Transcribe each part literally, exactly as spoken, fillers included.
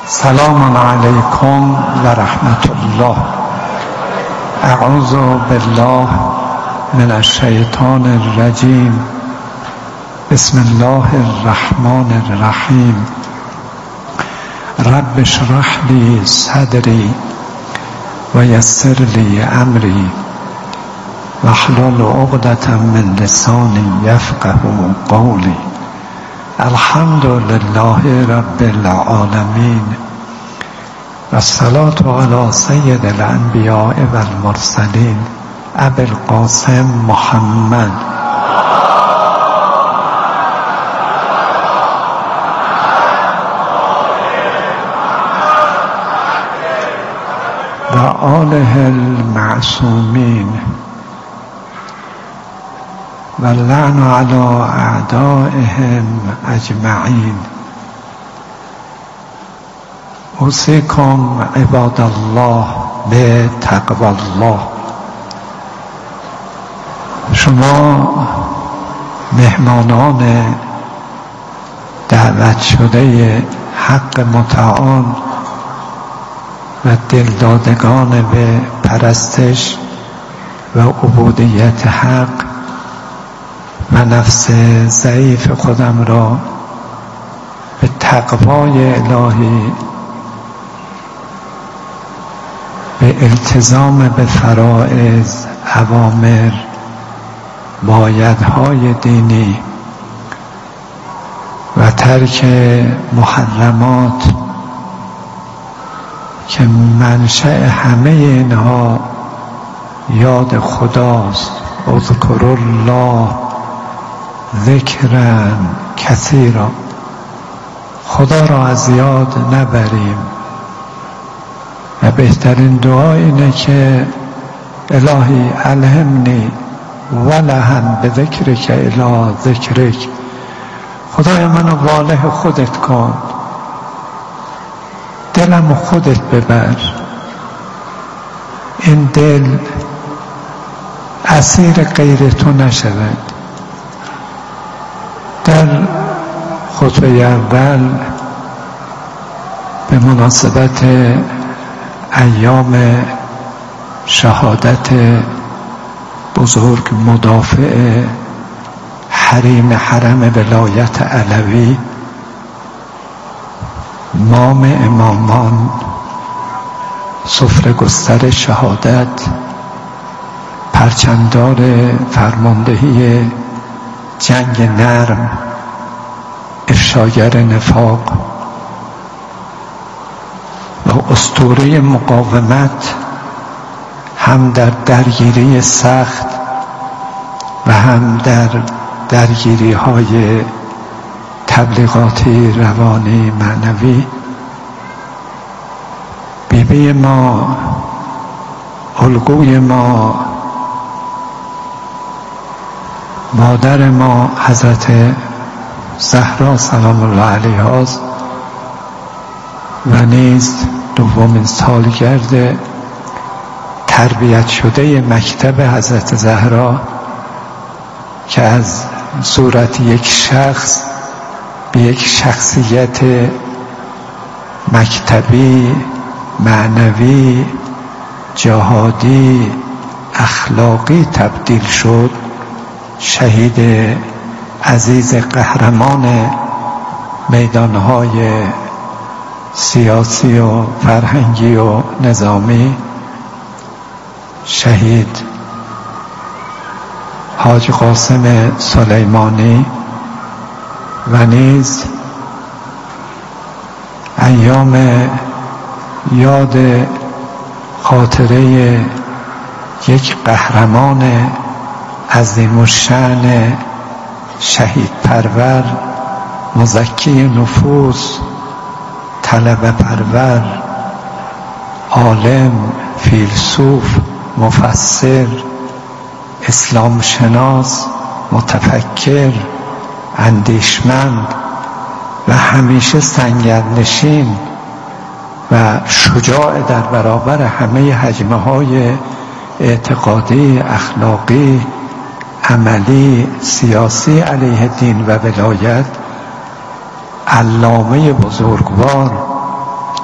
سلام علیکم و رحمت الله. اعوذ بالله من الشیطان الرجیم. بسم الله الرحمن الرحیم. رب اشرح لی صدری و یسر لی امری واحلل عقدة من لسانی یفقهوا قولی. الحمد لله رب العالمین و الصلاة علی سید الانبیاء و المرسلین ابی القاسم محمد و آله المعصومین و اللعن علی اعدائهم اجمعین. اوصیکم عباد الله به تقوی الله. شما مهمانان دعوت شده حق متعال و دلدادگان به پرستش و عبودیت حق و نفس ضعیف خودم را به تقوای الهی، به التزام به فرائض، اوامر، بایدهای دینی و ترک محرمات که منشأ همه اینها یاد خداست. اذکر الله ذکرا کثیرا. خدا را از یاد نبریم و بهترین دعا اینه که الهی الهمنی ولهن به ذکرک الی ذکرک. خدای منو واله خودت کن، دلم خودت ببر، این دل اسیر غیر تو نشود. در خطبه اول به مناسبت ایام شهادت بزرگ مدافع حریم حرم ولایت علوی، امام امامان، سفره گستر شهادت، پرچمدار فرماندهی جنگ نرم، افشاگر نفاق و اسطوره مقاومت، هم در درگیری سخت و هم در درگیری های تبلیغاتی، روانی، معنوی. بیبی ما، الگوی ما، مادر ما حضرت زهرا سلام الله علیها و نیز دومین سالگرد تربیت شده مکتب حضرت زهرا که از صورت یک شخص به یک شخصیت مکتبی، معنوی، جهادی، اخلاقی تبدیل شد. شهید عزیز قهرمان میدانهای سیاسی و فرهنگی و نظامی، شهید حاج قاسم سلیمانی و نیز ایام یاد خاطره یک قهرمان عظیم الشأن، شهید پرور، مزکی نفوس، طلبه پرور، عالم، فیلسوف، مفسر، اسلام شناس، متفکر، اندیشمند و همیشه سنگرنشین و شجاع در برابر همه هجمه های اعتقادی، اخلاقی، عملی، سیاسی علیه دین و ولایت، علامه بزرگوار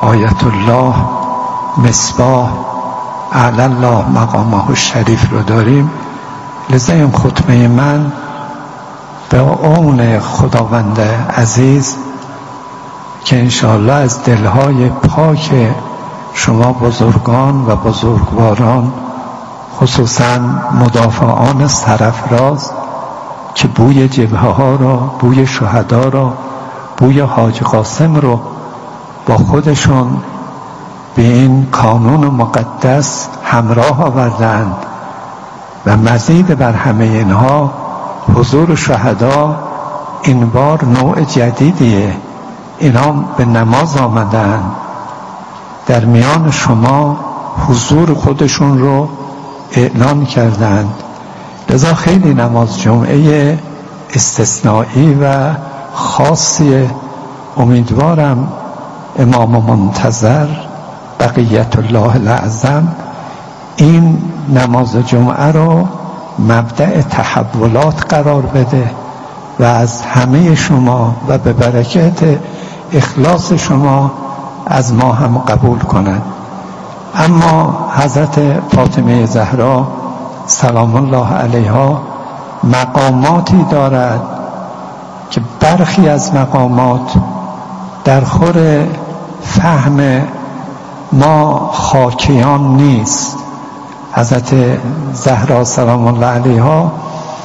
آیت الله مصباح اعلی الله مقامه الشریف رو داریم. لذا این خطبه من به اون خداوند عزیز که انشاءالله از دلهای پاک شما بزرگان و بزرگواران، خصوصا مدافعان سرفراز که بوی جبهه ها را، بوی شهدا را، بوی حاج قاسم رو با خودشون به این کانون مقدس همراه آوردند و مزید بر همه اینها حضور شهدا این بار نوع جدیدیه. اینا به نماز آمدن، در میان شما حضور خودشون رو اعلان کردند. لذا خیلی نماز جمعه استثنایی و خاصیه. امیدوارم امام منتظر بقیت الله الاعظم این نماز جمعه رو مبدأ تحولات قرار بده و از همه شما و به برکت اخلاص شما از ما هم قبول کنند. اما حضرت فاطمه زهرا سلام الله علیها مقاماتی دارد که برخی از مقامات در خور فهم ما خاکیان نیست. حضرت زهرا سلام الله علیها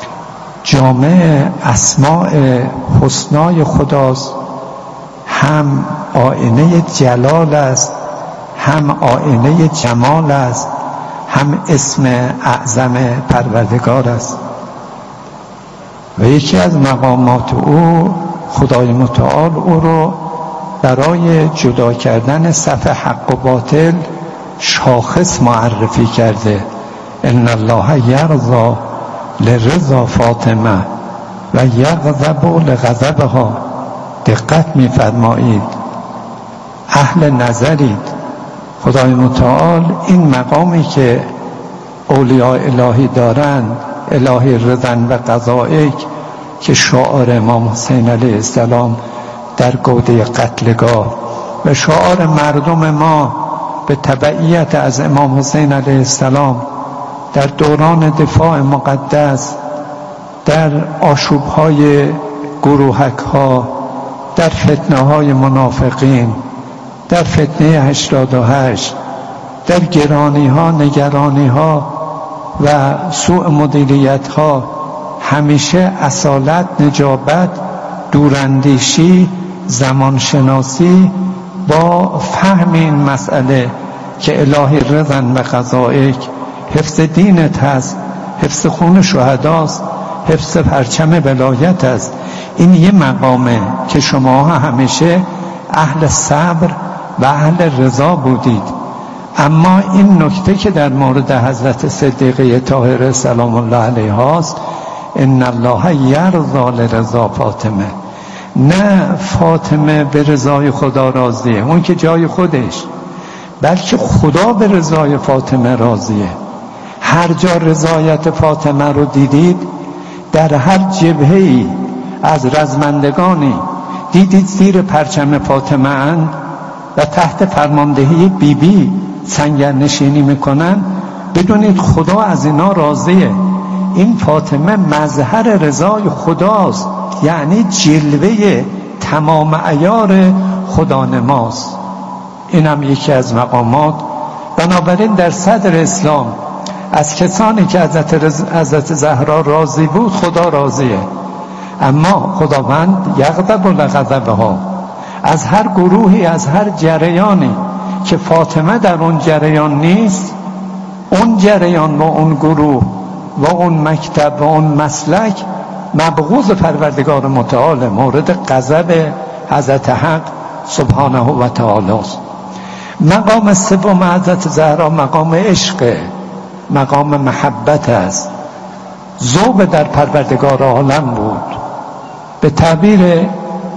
جامع اسماء حسنای خداست، هم آینه جلال است، هم آینه جمال است، هم اسم اعظم پروردگار است. و یکی از مقامات او خدای متعال او رو برای جدا کردن صف حق و باطل شاخص معرفی کرده. ان الله یرضی لرضا فاطمه و یغضب لغضبها. دقت می‌فرمایید، اهل نظرید. خدای متعال این مقامی که اولیاء الهی دارند، الهی رضن و قضائک، که شعار امام حسین علیه السلام در گوده قتلگاه و شعار مردم ما به تبعیت از امام حسین علیه السلام در دوران دفاع مقدس، در آشوب‌های گروهک‌ها، در فتنه‌های منافقین، در فتنه هشتاد و هشت، در گرانی‌ها، نگرانی‌ها و سوء مدیریت‌ها، همیشه اصالت، نجابت، دوراندیشی، زمانشناسی با فهم این مسئله که الهی رضن و قضائک، حفظ دینت هست، حفظ خون شهداست، حفظ پرچم ولایت است. این یه مقامه که شما همیشه اهل صبر و اهل رضا بودید. اما این نکته که در مورد حضرت صدیقه طاهره سلام الله علیها است، ان الله یرضی لرضا فاطمه، نه فاطمه به رضای خدا راضیه، اون که جای خودش، بلکه خدا به رضای فاطمه راضیه. هر جا رضایت فاطمه رو دیدید، در هر جبهه‌ای از رزمندگانی دیدید زیر پرچم فاطمه اند و تحت فرماندهی بی بی سنگرنشینی میکنن، بدونید خدا از اینا راضیه. این فاطمه مظهر رضای خداست، یعنی جلوه تمام عیار خدا نماست. این هم یکی از مقامات. بنابراین در صدر اسلام از کسانی که حضرت, حضرت زهرا راضی بود خدا راضیه. اما خداوند یغضب لغضبها، از هر گروهی، از هر جریانی که فاطمه در اون جریان نیست، اون جریان و اون گروه و اون مکتب و اون مسلک مبغوض پروردگار متعال، مورد غضب حضرت حق سبحانه و تعالی است. مقام سوم حضرت زهرا مقام عشق، مقام محبت است. ذوب در پروردگار عالم بود. به تعبیر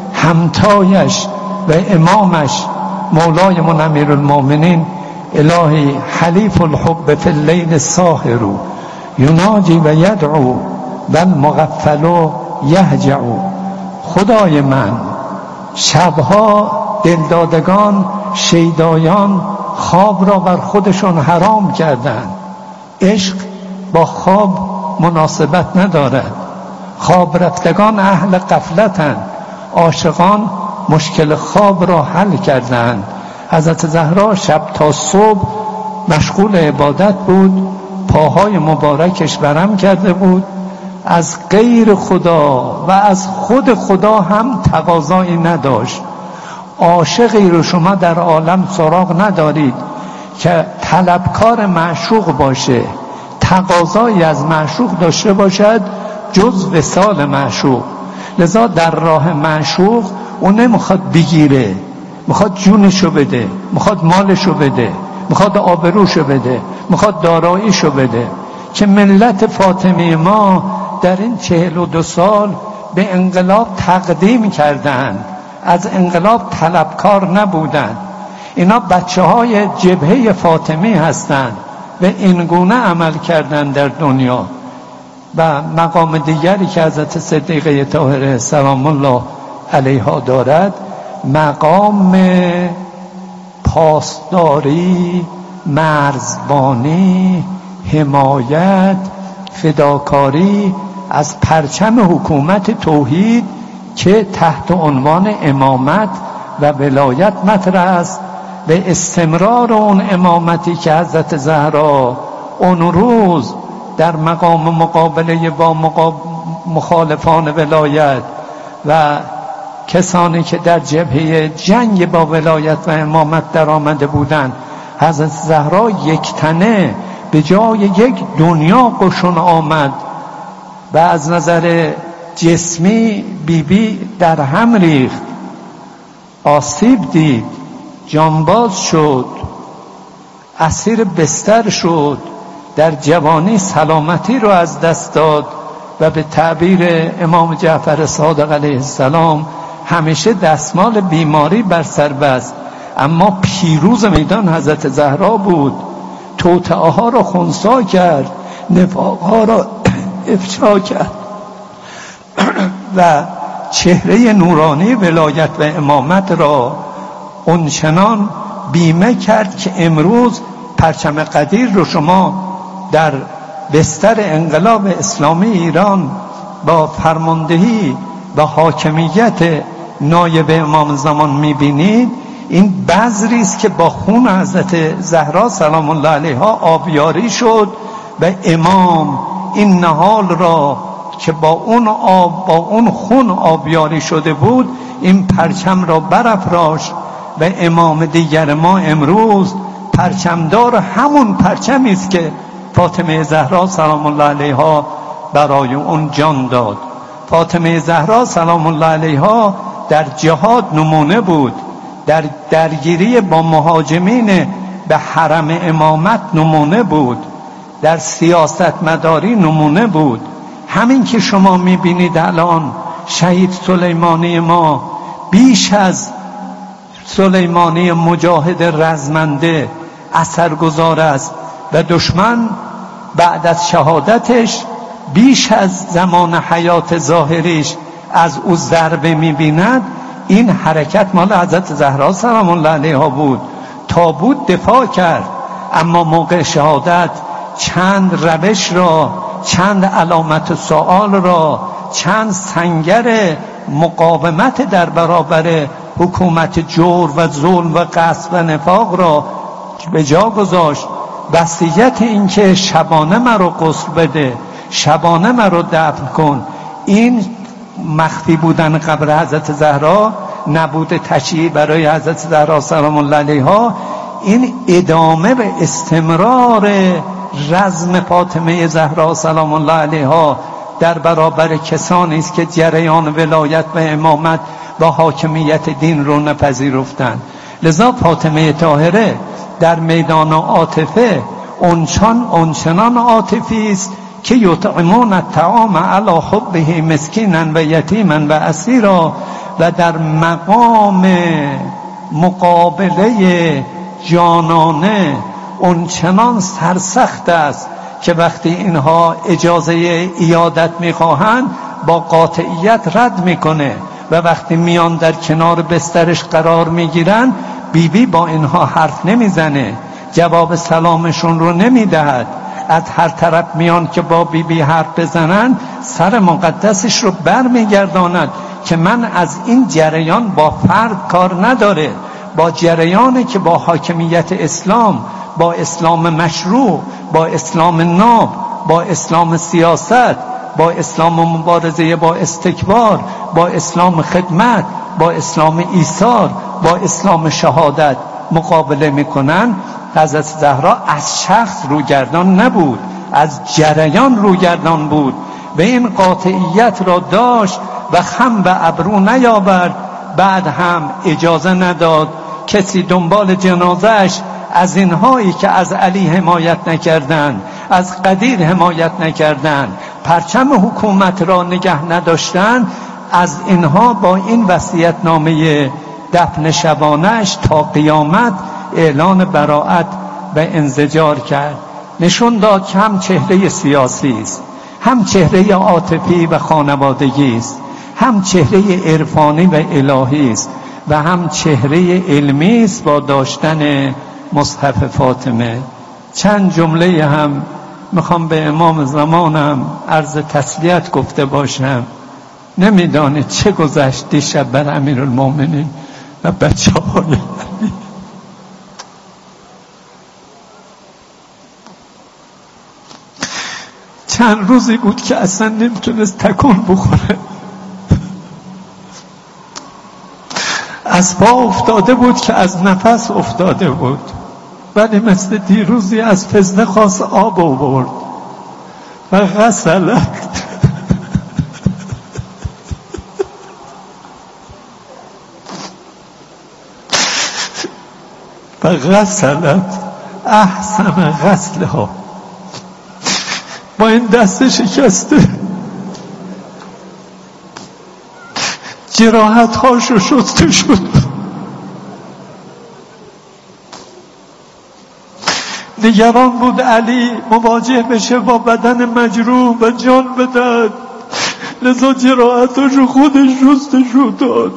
همتایش و امامش مولای من امیرالمومنین، الهی حلیف الحب فی اللیل الساهر یناجی و یدعو و المغفل یهجع. خدای من، شبها دلدادگان شیدایان خواب را بر خودشان حرام کردند. عشق با خواب مناسبت ندارد. خواب رفتگان اهل غفلتند. عاشقان مشکل خواب را حل کردند. حضرت زهرا شب تا صبح مشغول عبادت بود، پاهای مبارکش برم کرده بود، از غیر خدا و از خود خدا هم تقاضایی نداشت. عاشقی رو شما در عالم سراغ ندارید که طلبکار معشوق باشه، تقاضایی از معشوق داشته باشد جز وصال معشوق. لذا در راه معشوق اون نمیخواد بگیره، میخواد جونشو بده، میخواد مالشو بده، میخواد آبروشو بده، میخواد داراییشو بده. که ملت فاطمی ما در این چهل و دو سال به انقلاب تقدیم کردند، از انقلاب طلبکار نبودند. اینا بچه های جبهه فاطمی هستند و این گونه عمل کردند در دنیا. و مقام دیگری که حضرت صدیقه طاهره سلام الله علیها دارد، مقام پاسداری، مرزبانی، حمایت، فداکاری از پرچم حکومت توحید که تحت عنوان امامت و ولایت مطرح است. به استمرار اون امامتی که حضرت زهرا اون روز در مقام مقابله با مخالفان ولایت و کسانی که در جبهه جنگ با ولایت و امامت در آمده بودند، حضرت زهرا یک تنه به جای یک دنیا قشون آمد و از نظر جسمی بی بی در هم ریخت، آسیب دید، جانباز شد، اسیر بستر شد، در جوانی سلامتی رو از دست داد و به تعبیر امام جعفر صادق علیه السلام همیشه دستمال بیماری بر سر بست. اما پیروز میدان حضرت زهرا بود، توطئه ها را خنثی کرد، نفاق ها را افشا کرد و چهره نورانی ولایت و امامت را اونچنان بیمه کرد که امروز پرچم قدیر رو شما در بستر انقلاب اسلامی ایران با فرماندهی و حاکمیت نایب امام زمان میبینید. این بذری است که با خون حضرت زهرا سلام الله علیها آبیاری شد و امام این نهال را که با اون آب با اون خون آبیاری شده بود این پرچم را برافراشت و امام دیگر ما امروز پرچمدار همون پرچمی است که فاطمه زهرا سلام الله علیها برای اون جان داد. فاطمه زهرا سلام الله علیها در جهاد نمونه بود، در درگیری با مهاجمین به حرم امامت نمونه بود، در سیاست مداری نمونه بود. همین که شما میبینید الان شهید سلیمانی ما بیش از سلیمانی مجاهد رزمنده اثرگذار است و دشمن بعد از شهادتش بیش از زمان حیات ظاهریش از او ضربه میبیند. این حرکت مال حضرت زهرا سلام الله علیها بود، تا بود دفاع کرد، اما موقع شهادت چند روش را، چند علامت سوال را، چند سنگر مقاومت در برابر حکومت جور و ظلم و غصب و نفاق را به جا گذاشت. وصیت این که شبانه مرا غسل بده، شبانه مرا دفن کن، این مخفی بودن قبر حضرت زهرا، نبود تشییع برای حضرت زهرا سلام الله علیها، این ادامه به استمرار رزم فاطمه زهرا سلام الله علیها در برابر کسانی است که جریان ولایت و امامت و حاکمیت دین رو نپذیرفتند. لذا فاطمه طاهره در میدان عاطفه اونچان اونچنان عاطفی است که یطعمون الطعام علی حبه مسکینا و یتیما و اسیرا، و در مقام مقابله جانانه اونچنان سرسخت است که وقتی اینها اجازه عیادت میخواهند با قاطعیت رد میکنه و وقتی میان در کنار بسترش قرار میگیرن بیبی بی با اینها حرف نمیزنه، جواب سلامشون رو نمیدهد. از هر طرف میان که با بیبی بی حرف بزنن، سر مقدسش رو بر میگرداند که من از این جریان با فرد کار نداره، با جریانی که با حاکمیت اسلام، با اسلام مشروع، با اسلام ناب، با اسلام سیاست، با اسلام مبارزه با استکبار، با اسلام خدمت، با اسلام ایثار، با اسلام شهادت مقابله میکنن. حضرت زهرا از شخص روگردان نبود، از جریان روگردان بود و این قاطعیت را داشت و خم به ابرو نیاورد. بعد هم اجازه نداد کسی دنبال جنازهش از اینهایی که از علی حمایت نکردند، از قدیر حمایت نکردند، پرچم حکومت را نگه نداشتند، از اینها با این وصیت‌نامه دفن شبانه‌اش تا قیامت اعلان براءت و انزجار کرد. نشون داد که هم چهره سیاسی است، هم چهره عاطفی و خانوادگی است، هم چهره عرفانی و الهی است و هم چهره علمی است با داشتن مصحف فاطمه. چند جمله هم میخوام به امام زمانم عرض تسلیت گفته باشم. نمیدانید چه گذشت دیشب بر امیرالمومنین و بچه های علی. چند روزی بود که اصلا نمیتونست تکون بخوره، از پا افتاده بود که از نفس افتاده بود، ولی مثل دیروزی از فزنه خواست آب آورد و غسلت و غسلت احسن غسلها. با این دست شکسته جراحت هاشو شسته شد. نگران بود علی مواجه بشه با بدن مجروح و جان بدهد، لذا جراحتاشو خودش شستشو داد،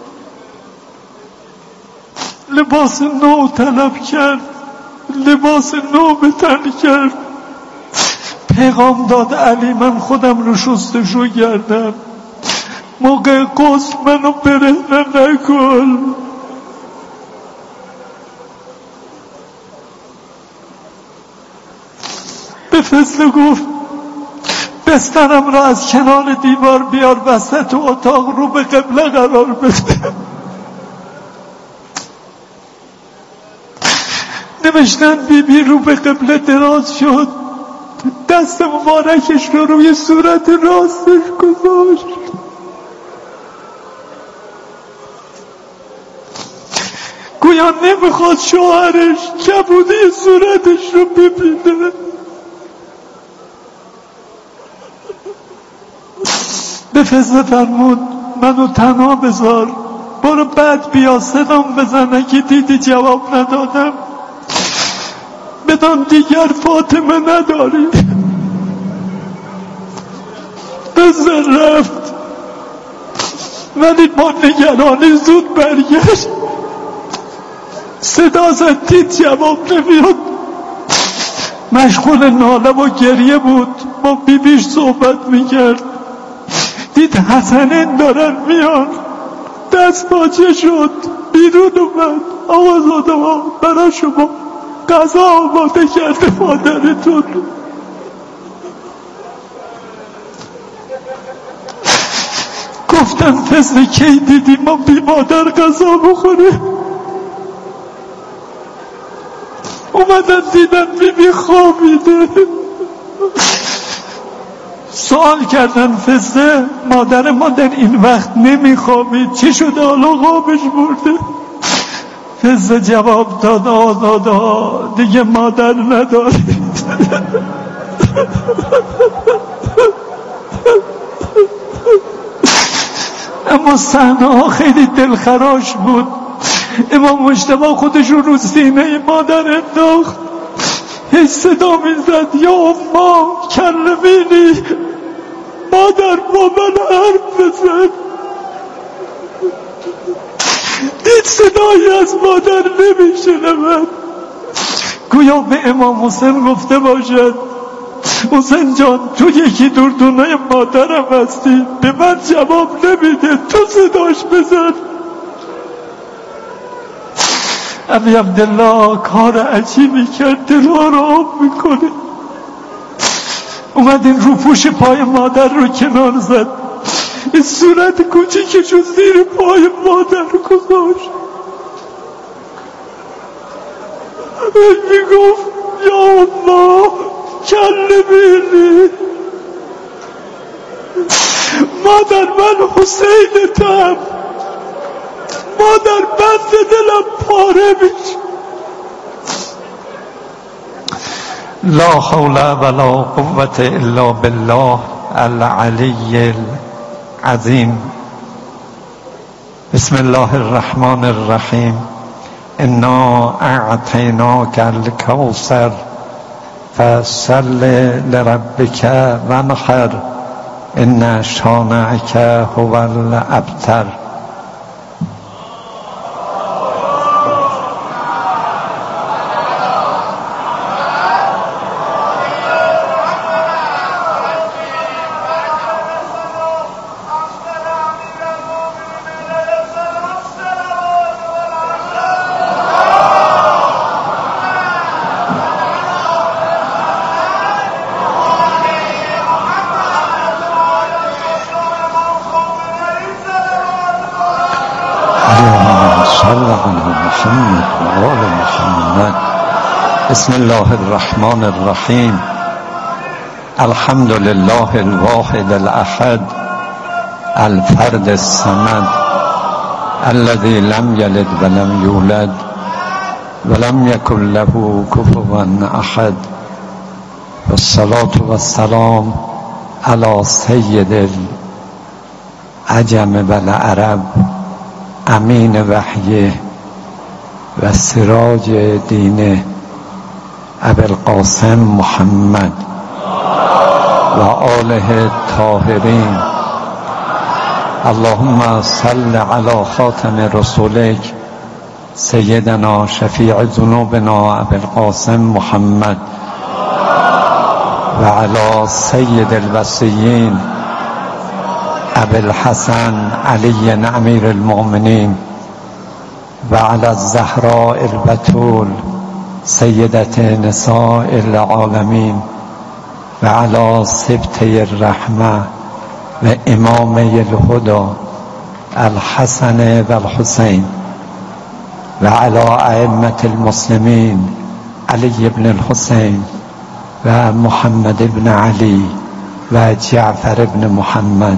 لباس نو طلب کرد، لباس نو به تن کرد، پیغام داد علی من خودم رو شستشو کردم، موقع غسل منو برهنه نکن. به فضل گفت بسترم را از کنار دیوار بیار وسط اتاق، رو به قبله قرار بده. نوشتن بی بی رو به قبله دراز شد، دست مبارکش رو روی صورت راستش گذاشت. گویا نمیخواد شوهرش کبودی صورتش رو ببینه. به فضل فرمود منو تنها بذار، برو بعد بیا صدام بزنه که دیدی جواب ندادم، بدان دیگر فاطمه نداری. فضل رفت ولی با نگرانی زود برگشت، صدا زد دید جواب نمیاد، مشغول ناله و گریه بود، با بیبیش صحبت میکرد، دید حسنین دارن میان، دست باچه شد، بیرون اومد، آقازاده ها برای شما غذا آماده کرده مادرتون. گفتم فضل کی دیدی ما بی مادر غذا بخوره؟ اومدن دیدن بی بی خوابیده. سوال کردن فضل مادر ما در این وقت نمیخوابید، چی شده حالا خوابش برده؟ فضل جواب داد آزاده ها دیگه مادر ندارید. اما صحنه ها خیلی دلخراش بود. امام مجتبی خودش رو سینه مادر انداخت، هیچ صدا میزد یا اما کلمینی، مادر با من حرف بزن. هیچ صدایی از مادر نمیشنود. گویا به امام حسین گفته باشد حسین جان تو یکی دردونه مادرم هستی، به من جواب نمیده، تو صداش بزن. ابی عبدالله کار عجیبی کرد، دل آرام میکنه. اومد این روپوش پای مادر رو کنار زد، این صورت کوچیکش رو زیر پای مادر گذاشت. میگفت یا الله کلمینی، مادر من حسینتم، مادر بند دلم پاره میشه. لا حول ولا قوة الا بالله العلی العظیم. بسم الله الرحمن الرحیم. انا اعطیناک الکوثر فصل لربک وانحر ان شانئک هو الابتر. بسم الله الرحمن الرحیم. الحمد لله الواحد الاحد الفرد الصمد الذي لم يلد ولم يولد ولم يكن له كفوا احد. والصلاة والسلام على سید العجم والعرب امین وحیه و سراج دینه ابی القاسم محمد و آله الطاهرین. اللهم صل علی خاتم رسولک سیدنا شفیع ذنوبنا ابی القاسم محمد و علی سید الوصیین ابی الحسن علی امیر المؤمنین و علی الزهراء البتول سیدت نساء العالمین و علی سبطه الرحمه و امامه الهدى الحسن و الحسین و علی ائمة المسلمین علی بن الحسین و محمد بن علی و جعفر بن محمد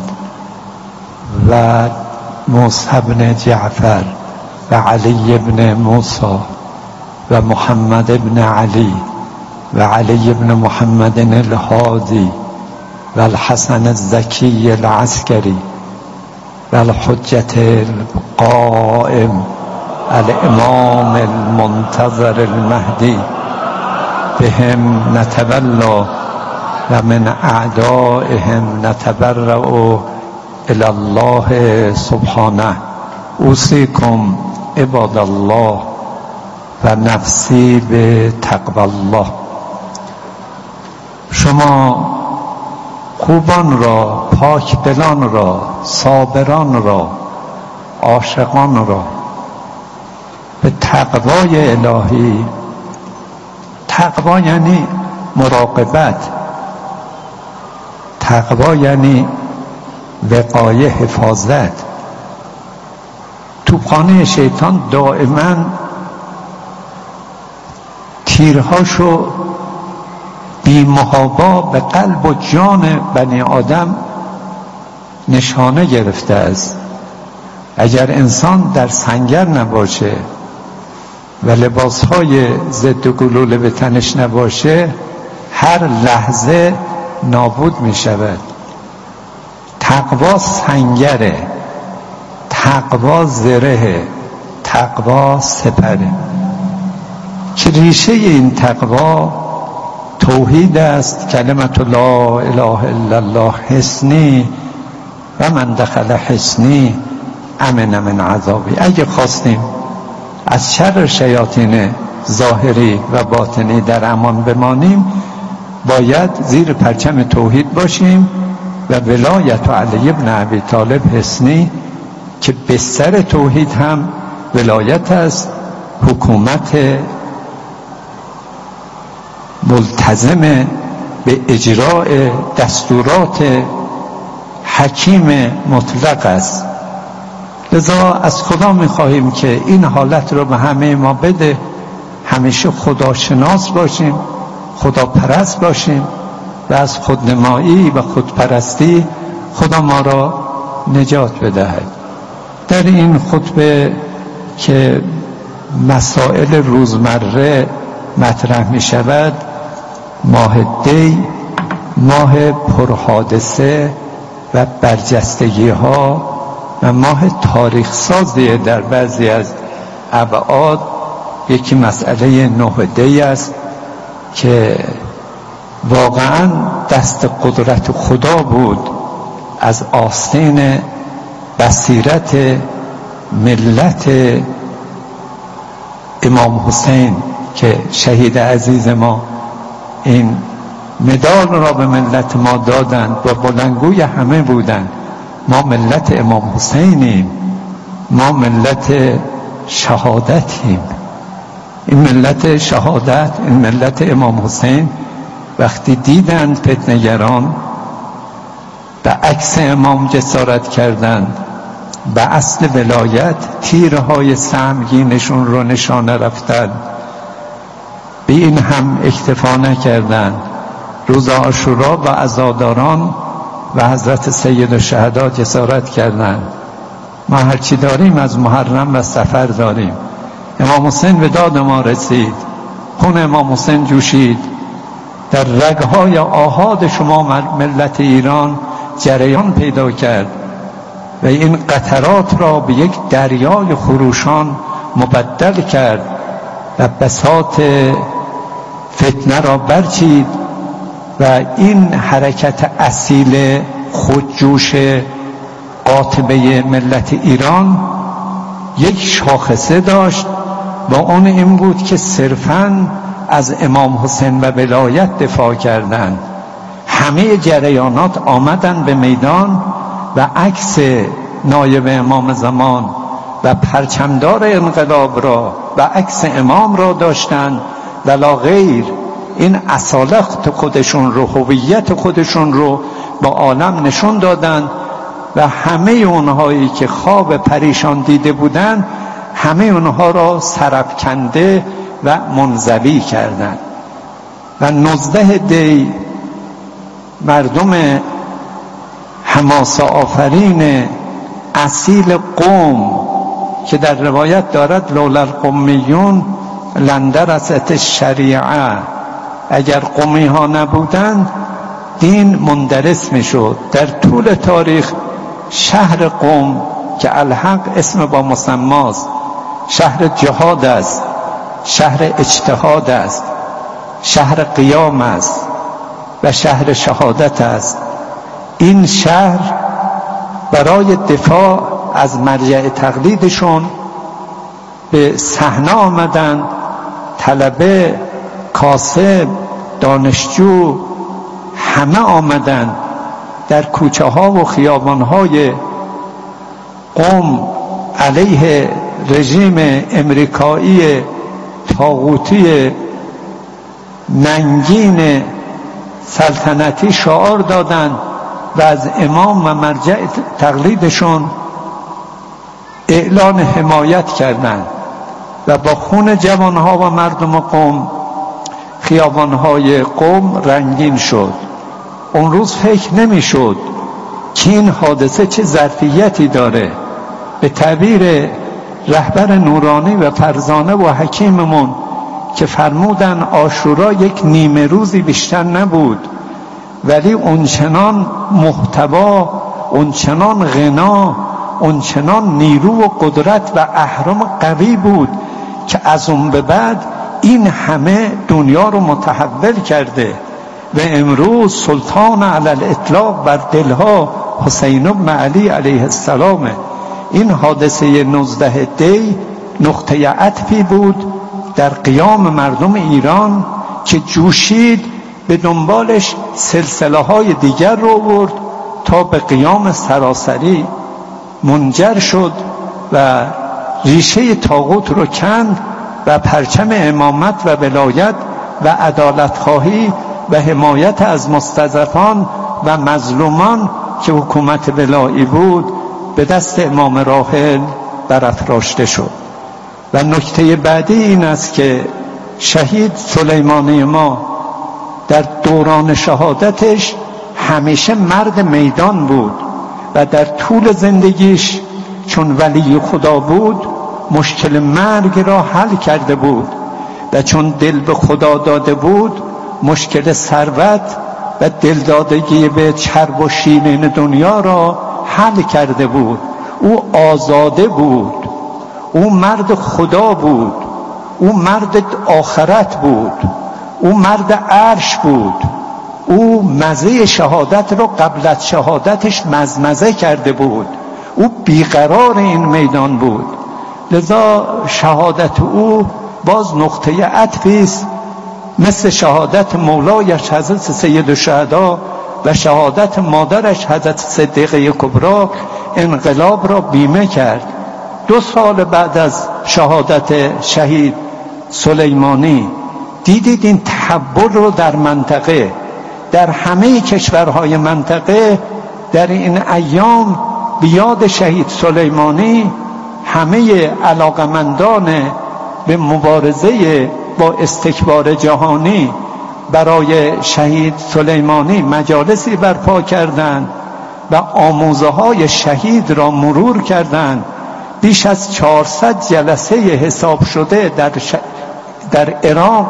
و موسی بن جعفر و علی بن موسی و محمد بن علی و علی بن محمد الهادی و الحسن الزکی العسکری و الحجة القائم الامام المنتظر المهدی بهم نتولا و من اعدائهم نتبرأ الی الله سبحانه. اوصیکم عباد الله و نفسی به تقوی الله. شما خوبان را، پاک دلان را، صابران را، عاشقان را به تقوای الهی، تقوا یعنی مراقبت، تقوا یعنی وقایه، حفاظت. توپخانه شیطان دائما تیرهاشو بی محابا به قلب و جان بنی آدم نشانه گرفته است. اگر انسان در سنگر نباشه و لباسهای ضد گلوله به تنش نباشه، هر لحظه نابود می شود. تقوا سنگره، تقوا زره، تقوا سپره. که ریشه این تقوا توحید است. کلمت لا اله الا الله حصنی و من دخل حصنی امن من عذابی. اگه خواستیم از شر شیاطین ظاهری و باطنی در امان بمانیم، باید زیر پرچم توحید باشیم و ولایت علی ابن ابی طالب حصنی که بستر توحید هم ولایت است، حکومت ملتزم به اجراء دستورات حکیم مطلق است. لذا از خدا می‌خواهیم که این حالت رو به همه ما بده، همیشه خداشناس باشیم، خداپرست باشیم و از خودنمایی و خودپرستی خدا ما را نجات بدهد. در این خطبه که مسائل روزمره مطرح می شود، ماه دی ماه پرحادثه و برجستگی ها و ماه تاریخ سازی در بعضی از ابعاد. یکی مسئله نه دی است که واقعا دست قدرت خدا بود از آستین بصیرت ملت امام حسین که شهید عزیز ما این مدال را به ملت ما دادند و بلندگوی همه بودند. ما ملت امام حسینیم، ما ملت شهادتیم. این ملت شهادت، این ملت امام حسین وقتی دیدند فتنه‌گران به عکس امام جسارت کردند، به اصل ولایت تیرهای سهمگینشون رو نشانه رفتند، به این هم اکتفا نکردند. روز عاشورا و عزاداران و حضرت سید الشهدا جسارت کردند. ما هرچی داریم از محرم و صفر داریم. امام حسین به داد ما رسید، خون امام حسین جوشید، در رگهای آحاد شما ملت ایران جریان پیدا کرد و این قطرات را به یک دریای خروشان مبدل کرد و بساط فتنه را برچید و این حرکت اصیل خودجوش قاطبه ملت ایران یک شاخصه داشت و اون این بود که صرفاً از امام حسین و ولایت دفاع کردند. همه جریانات آمدن به میدان و عکس نایب امام زمان و پرچمدار انقلاب را و عکس امام را داشتند ولا غیر. این اصالت خودشون رو، هویت خودشون رو با عالم نشون دادند و همه اونهایی که خواب پریشان دیده بودند همه اونها را سرافکنده و منزوی کردند. و نوزده دی مردم حماسه آفرین اصیل قوم که در روایت دارد لولا القومیون لندرست الشریعه، اگر قومی ها نبودند دین مندرس می شد. در طول تاریخ شهر قوم که الحق اسم با مسماست، شهر جهاد است، شهر اجتهاد است، شهر قیام است و شهر شهادت است. این شهر برای دفاع از مرجع تقلیدشون به صحنه آمدند. طلبه، کاسب، دانشجو همه آمدند در کوچه ها و خیابان های قم علیه رژیم امریکایی طاغوتی ننگین سلطنتی شعار دادند و از امام و مرجع تقلیدشون اعلان حمایت کردند و با خون جوانها و مردم قم خیابانهای قم رنگین شد. اون روز فکر نمی شد که این حادثه چه ظرفیتی داره. به تعبیر رهبر نورانی و فرزانه و حکیممون که فرمودن عاشورا یک نیمه روزی بیشتر نبود، ولی اونچنان محتوا، اونچنان غنا، اونچنان نیرو و قدرت و اهرم قوی بود که از اون به بعد این همه دنیا رو متحول کرده و امروز سلطان علی الاطلاق بر دلها حسین بن علی علیه السلامه. این حادثه نوزده دی نقطه عطفی بود در قیام مردم ایران که جوشید، به دنبالش سلسله های دیگر رو برد تا به قیام سراسری منجر شد و ریشه طاغوت رو کند و پرچم امامت و ولایت و عدالت خواهی و حمایت از مستضعفان و مظلومان که حکومت ولایی بود به دست امام راحل برافراشته شد. و نکته بعدی این است که شهید سلیمانی ما در دوران شهادتش همیشه مرد میدان بود و در طول زندگیش چون ولی خدا بود مشکل مرگ را حل کرده بود و چون دل به خدا داده بود مشکل ثروت و دلدادگی به چرب و شیرین دنیا را حل کرده بود. او آزاده بود، او مرد خدا بود، او مرد آخرت بود، او مرد عرش بود. او مزه شهادت را قبل از شهادتش مزمزه کرده بود. او بیقرار این میدان بود. لذا شهادت او باز نقطه عطفی است، مثل شهادت مولایش حضرت سید الشهدا و شهادت مادرش حضرت صدیقه کبری انقلاب را بیمه کرد. دو سال بعد از شهادت شهید سلیمانی دیدید این تحول رو در منطقه، در همه کشورهای منطقه در این ایام بیاد شهید سلیمانی همه علاقمندان به مبارزه با استکبار جهانی برای شهید سلیمانی مجالسی برپا کردند و آموزه های شهید را مرور کردند. بیش از چهارصد جلسه حساب شده در, ش... در عراق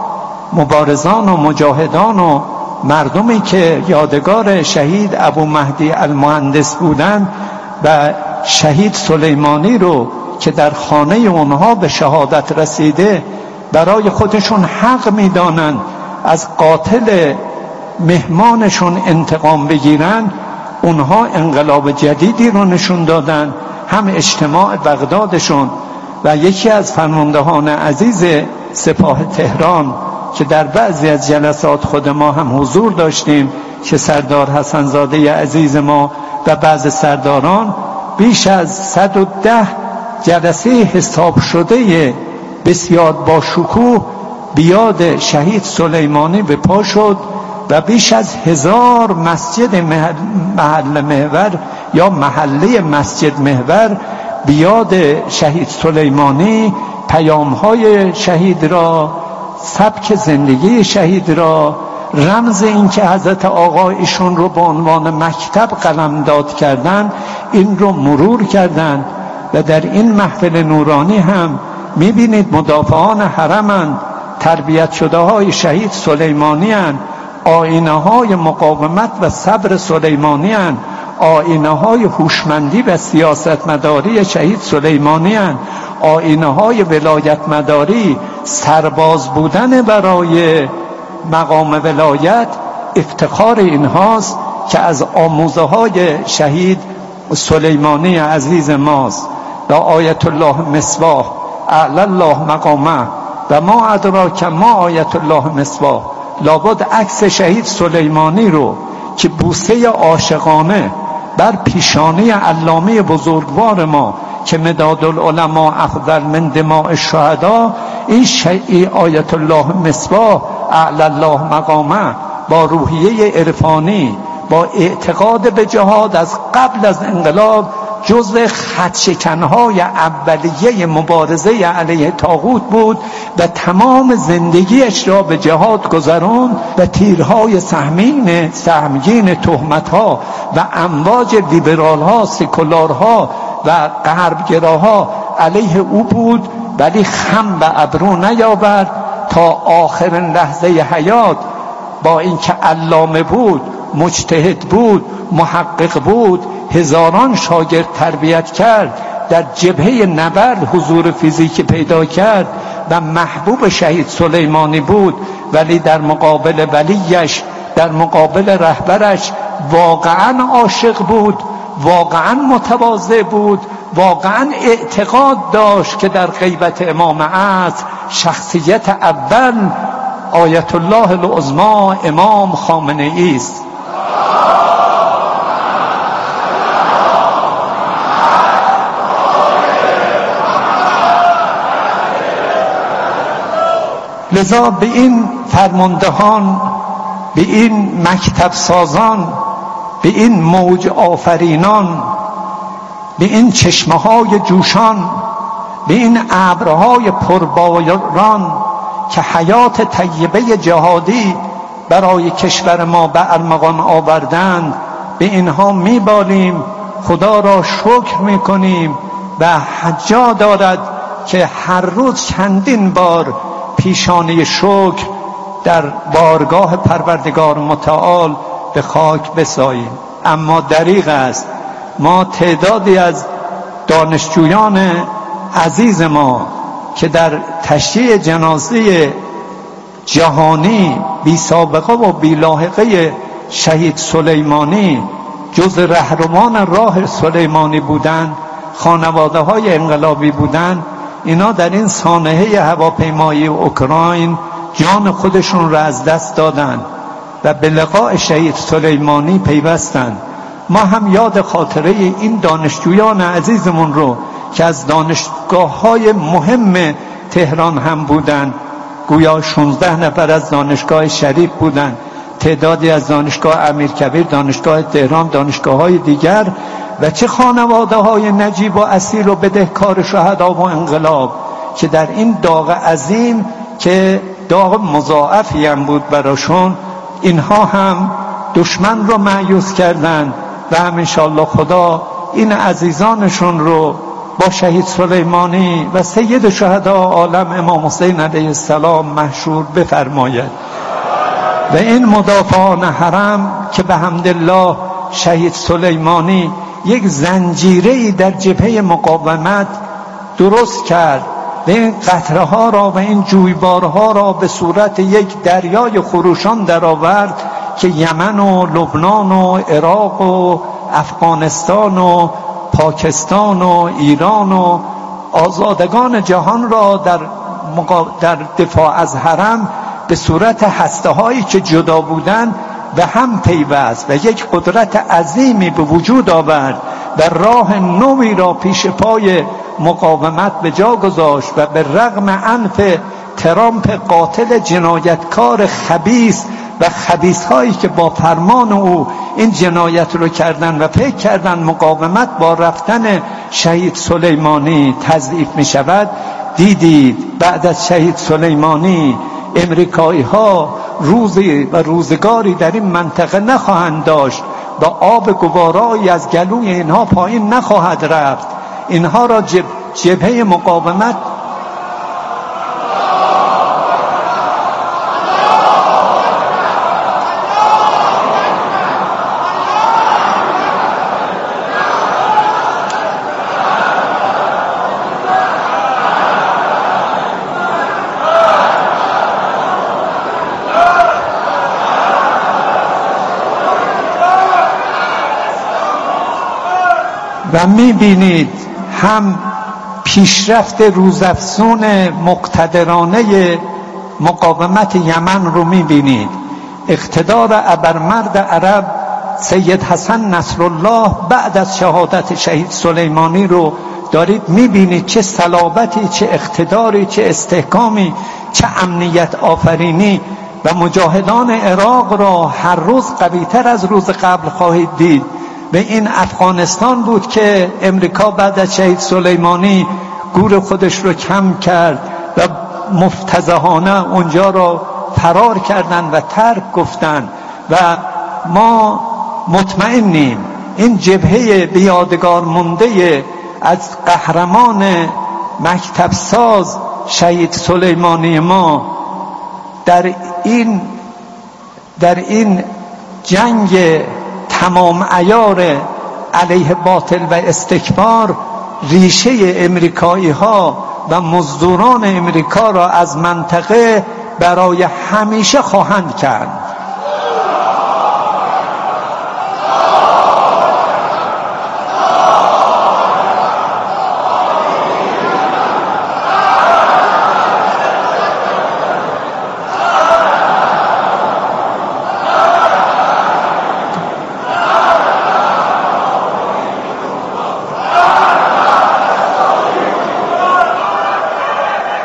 مبارزان و مجاهدان و مردمی که یادگار شهید ابو مهدی المهندس بودند و شهید سلیمانی رو که در خانه اونها به شهادت رسیده برای خودشون حق میدانند از قاتل مهمانشون انتقام بگیرن، اونها انقلاب جدیدی رو نشون دادن، هم اجتماع بغدادشون و یکی از فرماندهان عزیز سپاه تهران که در بعضی از جلسات خود ما هم حضور داشتیم که سردار حسن زاده عزیز ما و بعض سرداران بیش از صد و ده جلسه حساب شده بسیار با شکوه بیاد شهید سلیمانی به پا شد و بیش از هزار مسجد محل محور یا محله مسجد محور بیاد شهید سلیمانی پیام‌های شهید را، سبک زندگی شهید را، رمز این که حضرت آقا ایشون رو به عنوان مکتب قلمداد کردن این رو مرور کردند. و در این محفل نورانی هم میبینید مدافعان حرمند، تربیت شده های شهید سلیمانی هن، آینه های مقاومت و صبر سلیمانی هن، آینه های هوشمندی و سیاست مداری شهید سلیمانی هن، آینه های ولایت مداری، سرباز بودن برای مقام ولایت افتخار اینهاست که از آموزه های شهید سلیمانی عزیز ماست. و آیت الله مصباح اعلی الله مقامه و ما ادراک ما آیت الله مصباح، لابد عکس شهید سلیمانی رو که بوسه عاشقانه بر پیشانی علامه بزرگوار ما که مداد العلماء افضل من دماء الشهدا، این شیعی آیت الله مصباح اعلی الله مقامه با روحیه عرفانی، با اعتقاد به جهاد از قبل از انقلاب جزء خدشکنهای اولیه مبارزه علیه طاغوت بود و تمام زندگیش را به جهاد گذران و تیرهای سهمین سهمگین تهمتها و امواج لیبرالها، سکولارها و غربگراها علیه او بود، ولی خم به ابرو نیاورد تا آخرین لحظه حیات. با اینکه علامه بود، مجتهد بود، محقق بود، هزاران شاگرد تربیت کرد، در جبهه نبرد حضور فیزیکی پیدا کرد و محبوب شهید سلیمانی بود، ولی در مقابل ولیش، در مقابل رهبرش واقعا عاشق بود، واقعا متواضع بود، واقعا اعتقاد داشت که در غیبت امام عصر شخصیت اول آیت الله العظمی امام خامنه ای است. لذا به این فرماندهان، به این مکتب سازان، به این موج آفرینان، به این چشمه های جوشان، به این ابرهای پرباران که حیات طیبه جهادی برای کشور ما به ارمغان آوردند، به اینها میبالیم، خدا را شکر میکنیم و حجا دارد که هر روز چندین بار پیشانه شکر در بارگاه پروردگار متعال به خاک بساییم. اما دریغ است ما تعدادی از دانشجویان عزیز ما که در تشییع جنازه جهانی بی سابقه و بی لاحقه شهید سلیمانی جز رهروان راه سلیمانی بودند، خانواده های انقلابی بودند، اینا در این سانحه هواپیمایی اوکراین جان خودشون را از دست دادند و به لقاء شهید سلیمانی پیوستند. ما هم یاد خاطره این دانشجویان عزیزمون رو که از دانشگاه های مهم تهران هم بودند، گویا شانزده نفر از دانشگاه شریف بودند، تعدادی از دانشگاه امیرکبیر، دانشگاه تهران، دانشگاه های دیگر، و چه خانواده های نجیب و اصیل و بدهکار شهدا و انقلاب که در این داغ عظیم که داغ مضاعفی هم بود براشون، اینها هم دشمن رو مایوس کردند و هم انشاءالله خدا این عزیزانشون رو با شهید سلیمانی و سید شهدا عالم امام حسین علیه السلام محشور بفرماید. و این مدافعان حرم که به حمدالله شهید سلیمانی یک زنجیره‌ای در جبهه مقاومت درست کرد و این قطره ها را و این جویبارها را به صورت یک دریای خروشان درآورد که یمن و لبنان و عراق و افغانستان و پاکستان و ایران و آزادگان جهان را در, مقا... در دفاع از حرم به صورت هسته هایی که جدا بودند به هم پیوست و یک قدرت عظیمی به وجود آورد و راه نوی را پیش پای مقاومت به جا گذاشت و به رغم انف ترامپ قاتل جنایتکار خبیث و خبیث هایی که با فرمان او این جنایت رو کردن و فکر کردن مقاومت با رفتن شهید سلیمانی تضعیف می شود، دیدید بعد از شهید سلیمانی امریکایی ها روزی و روزگاری در این منطقه نخواهند داشت و آب گوارایی از گلوی اینها پایین نخواهد رفت. اینها را جب جبهه مقاومت و می‌بینید هم پیشرفت روزافزون مقتدرانه مقاومت یمن رو می‌بینید. اقتدار ابرمرد عرب سید حسن نصرالله بعد از شهادت شهید سلیمانی رو دارید می‌بینید، چه صلابتی، چه اقتداری، چه استحکامی، چه امنیت آفرینی، و مجاهدان عراق را هر روز قوی‌تر از روز قبل خواهید دید. و این افغانستان بود که امریکا بعد از شهید سلیمانی گور خودش رو کم کرد و مفتضحانه اونجا را فرار کردن و ترک گفتن. و ما مطمئنیم این جبهه بیادگار مونده از قهرمان مکتب ساز شهید سلیمانی ما در این در این جنگ تمام عیار علیه باطل و استکبار ریشه امریکایی ها و مزدوران امریکا را از منطقه برای همیشه خواهند کرد.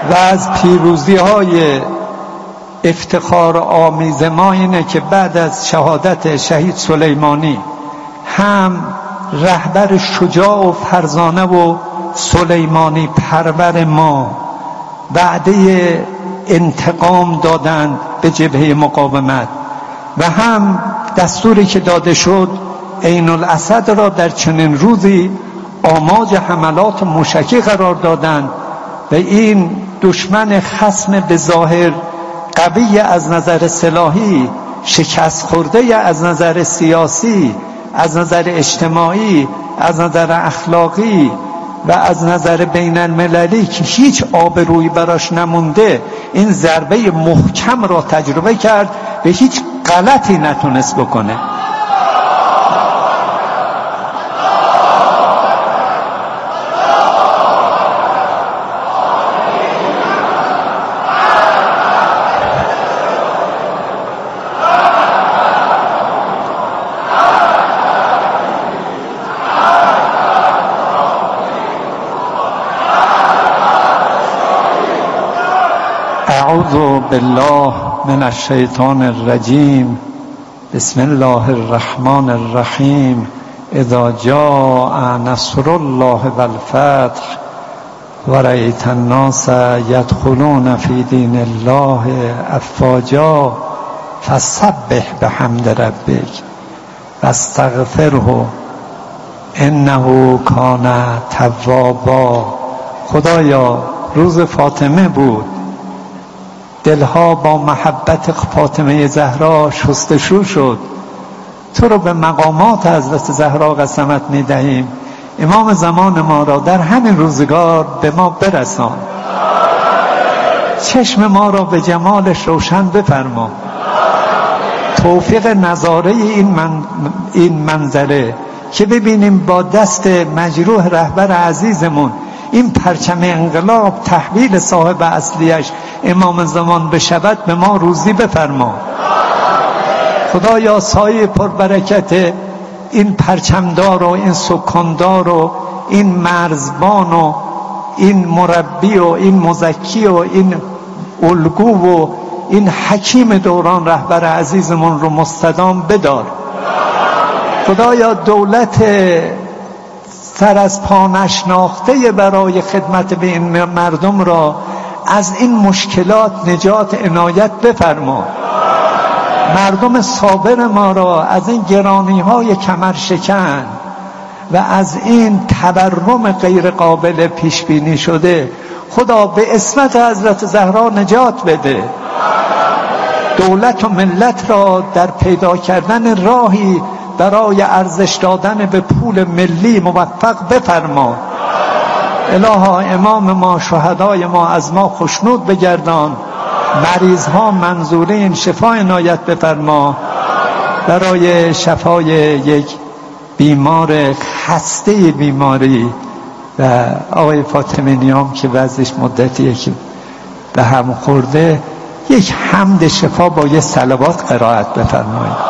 و از پیروزی های افتخار آمیز ما اینه که بعد از شهادت شهید سلیمانی هم رهبر شجاع و فرزانه و سلیمانی پرور ما وعده انتقام دادند به جبهه مقاومت و هم دستوری که داده شد عین الاسد را در چنین روزی آماج حملات موشکی قرار دادند و این دشمن خصم به ظاهر قوی از نظر سلاحی، شکست خورده از نظر سیاسی، از نظر اجتماعی، از نظر اخلاقی و از نظر بین المللی که هیچ آبرویی براش نمونده، این ضربه محکم را تجربه کرد و هیچ غلطی نتونست بکنه. اعوذ بالله من الشیطان الرجیم. بسم الله الرحمن الرحیم. اذا جاء نصر الله والفتح ورأیت الناس یدخلون فی دین الله افواجا فسبح بحمد ربک واستغفره انه کان توابا. خدایا روز فاطمه بود، دلها با محبت فاطمه زهرا شستشو شد. تو رو به مقامات حضرت زهرا قسمت می‌دهیم. امام زمان ما را در همین روزگار به ما برسان، چشم ما را به جمالش روشن بفرما، توفیق نظاره این, من این منظره که ببینیم با دست مجروح رهبر عزیزمون این پرچم انقلاب تحویل صاحب اصلیش امام زمان بشود، به ما روزی بفرما. خدایا سایه پربرکت این پرچمدار و این سکاندار و این مرزبان و این مربی و این مزکی و این الگو و این حکیم دوران رهبر عزیزمون رو مستدام بدار. خدایا دولت سر از پا نشناخته برای خدمت به این مردم را از این مشکلات نجات عنایت بفرما. مردم صابر ما را از این گرانی های کمر شکن و از این تورم غیر قابل پیش بینی شده خدا به اسمت حضرت زهرا نجات بده. دولت و ملت را در پیدا کردن راهی برای ارزش دادن به پول ملی موفق بفرما. الها امام ما، شهدای ما از ما خوشنود بگردان، مریض ها منظورین شفا عنایت بفرما. برای شفای یک بیمار خسته بیماری و آقای فاطمی نیام که وضعش مدتیه که به هم خورده، یک حمد شفا با یه صلوات قرائت بفرمایید.